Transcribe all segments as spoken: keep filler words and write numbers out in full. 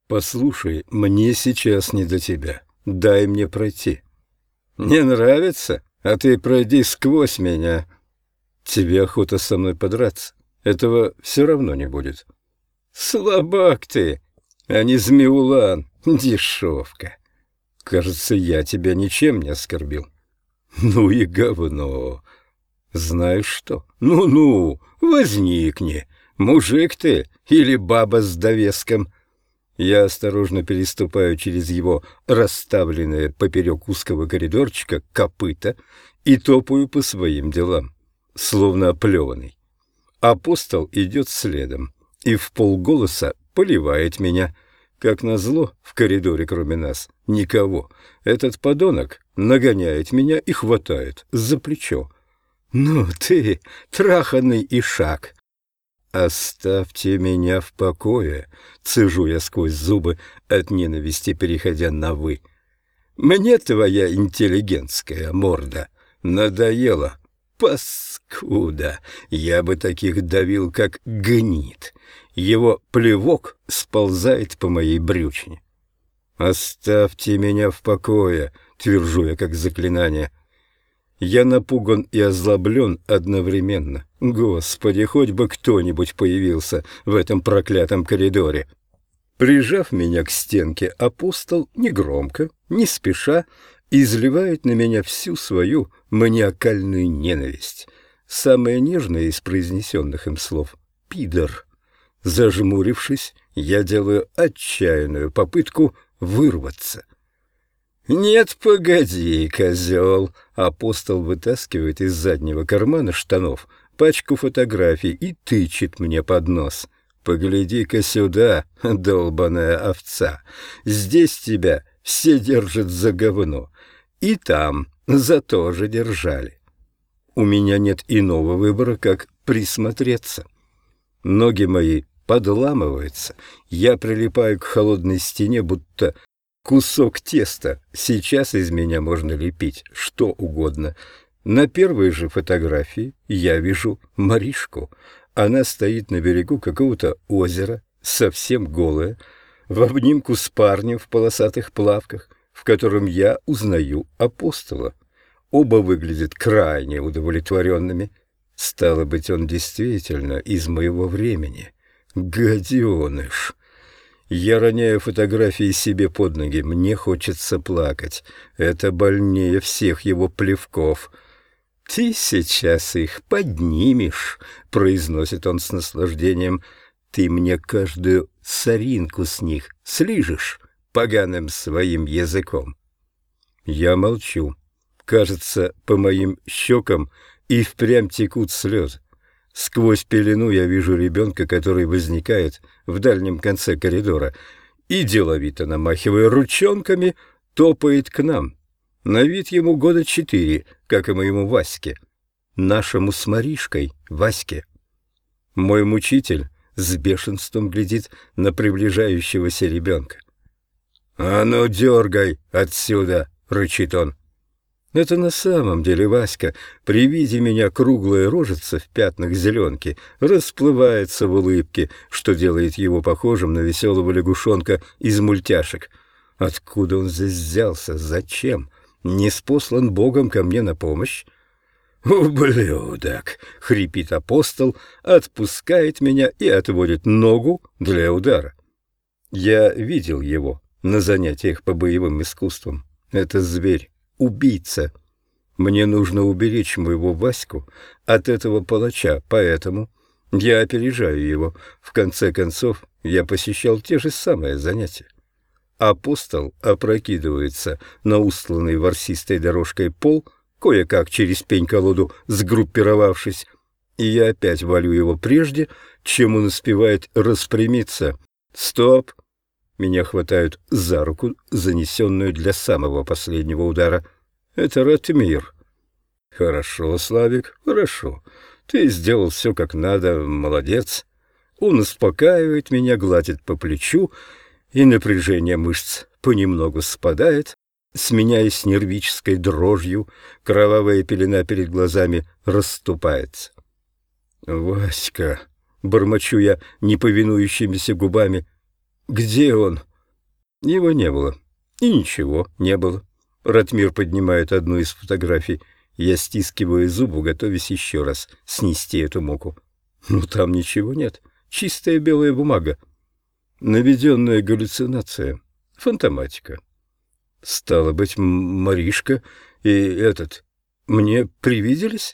«Послушай, мне сейчас не до тебя. Дай мне пройти». «Не нравится? А ты пройди сквозь меня». «Тебе охота со мной подраться. Этого все равно не будет». «Слабак ты, а не Змеулан, дешевка. Кажется, я тебя ничем не оскорбил». «Ну и говно. Знаешь что? Ну-ну, возникни. Мужик ты или баба с довеском». Я осторожно переступаю через его расставленное поперек узкого коридорчика копыта и топаю по своим делам, словно оплеванный. Апостол идет следом и вполголоса поливает меня. Как назло, в коридоре кроме нас никого. Этот подонок нагоняет меня и хватает за плечо. «Ну ты, траханный ишак!» «Оставьте меня в покое», — цежу я сквозь зубы от ненависти, переходя на «вы». «Мне твоя интеллигентская морда надоела, паскуда. Я бы таких давил, как гнид. Его плевок сползает по моей брючине». «Оставьте меня в покое», — твержу я как заклинание. Я напуган и озлоблен одновременно. Господи, хоть бы кто-нибудь появился в этом проклятом коридоре. Прижав меня к стенке, апостол негромко, не спеша, изливает на меня всю свою маниакальную ненависть. Самое нежное из произнесенных им слов — «пидор». Зажмурившись, я делаю отчаянную попытку вырваться. «Нет, погоди, козел!» Апостол вытаскивает из заднего кармана штанов пачку фотографий и тычет мне под нос. «Погляди-ка сюда, долбаная овца! Здесь тебя все держат за говно, и там за то же держали». У меня нет иного выбора, как присмотреться. Ноги мои подламываются, я прилипаю к холодной стене, будто кусок теста. Сейчас из меня можно лепить что угодно. На первой же фотографии я вижу Маришку. Она стоит на берегу какого-то озера, совсем голая, в обнимку с парнем в полосатых плавках, в котором я узнаю апостола. Оба выглядят крайне удовлетворенными. Стало быть, он действительно из моего времени. Гаденыш! Я роняю фотографии себе под ноги. Мне хочется плакать. Это больнее всех его плевков. «Ты сейчас их поднимешь», — произносит он с наслаждением. «Ты мне каждую соринку с них слижешь поганым своим языком». Я молчу. Кажется, по моим щекам и впрямь текут слезы. Сквозь пелену я вижу ребенка, который возникает в дальнем конце коридора и, деловито намахивая ручонками, топает к нам. На вид ему года четыре, как и моему Ваське. Нашему с Маришкой Ваське. Мой мучитель с бешенством глядит на приближающегося ребенка. «А ну, дергай отсюда!» — рычит он. Это на самом деле Васька, при виде меня круглая рожица в пятнах зеленки, расплывается в улыбке, что делает его похожим на веселого лягушонка из мультяшек. Откуда он здесь взялся? Зачем? Не спослан Богом ко мне на помощь? «Ублюдок!» — хрипит апостол, отпускает меня и отводит ногу для удара. Я видел его на занятиях по боевым искусствам. Это зверь. Убийца. Мне нужно уберечь моего Ваську от этого палача, поэтому я опережаю его. В конце концов, я посещал те же самые занятия. Апостол опрокидывается на устланный ворсистой дорожкой пол, кое-как через пень-колоду сгруппировавшись, и я опять валю его прежде, чем он успевает распрямиться. «Стоп!» Меня хватают за руку, занесенную для самого последнего удара. Это Ратмир. «Хорошо, Славик, хорошо. Ты сделал все как надо, молодец». Он успокаивает меня, гладит по плечу, и напряжение мышц понемногу спадает, сменяясь нервической дрожью, кровавая пелена перед глазами расступается. «Васька», — бормочу я неповинующимися губами, — «где он?» Его не было. И ничего не было. Ратмир поднимает одну из фотографий. Я стискиваю зубы, готовясь еще раз снести эту муку. Ну, там ничего нет. Чистая белая бумага. Наведенная галлюцинация. Фантоматика. Стало быть, Маришка и этот... Мне привиделись?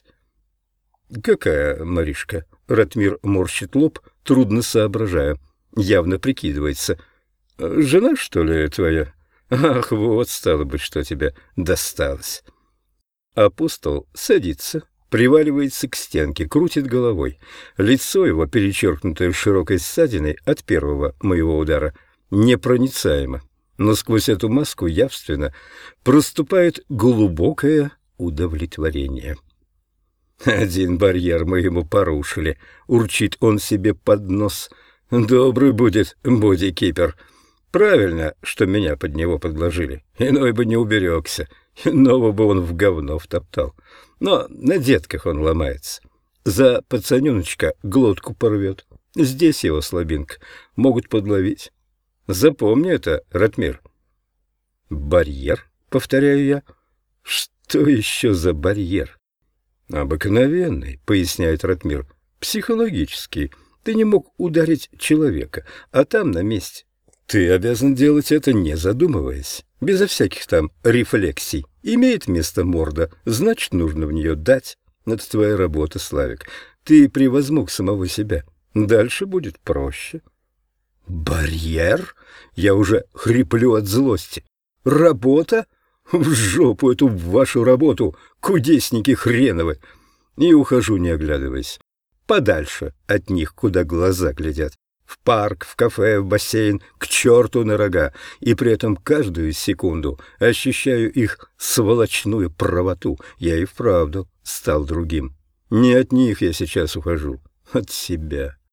Какая Маришка? Ратмир морщит лоб, трудно соображая. Явно прикидывается. Жена, что ли, твоя? Ах, вот, стало быть, что тебе досталось. Апостол садится, приваливается к стенке, крутит головой. Лицо его, перечеркнутое широкой ссадиной от первого моего удара, непроницаемо. Но сквозь эту маску явственно проступает глубокое удовлетворение. «Один барьер мы ему порушили», — урчит он себе под нос. «Добрый будет бодикипер. Правильно, что меня под него подложили. Иной бы не уберегся, иного бы он в говно втоптал. Но на детках он ломается. За пацаненочка глотку порвет. Здесь его слабинка. Могут подловить. Запомни это, Ратмир». «Барьер?» — повторяю я. «Что еще за барьер?» «Обыкновенный», — поясняет Ратмир. «Психологический. Ты не мог ударить человека, а там на месте. Ты обязан делать это, не задумываясь, безо всяких там рефлексий. Имеет место морда, значит, нужно в нее дать. Это твоя работа, Славик. Ты превозмог самого себя. Дальше будет проще». «Барьер?» Я уже хриплю от злости. «Работа? В жопу эту вашу работу, кудесники хреновы!» И ухожу, не оглядываясь. Подальше от них, куда глаза глядят. В парк, в кафе, в бассейн, к черту на рога. И при этом каждую секунду ощущаю их сволочную правоту. Я и вправду стал другим. Не от них я сейчас ухожу, от себя.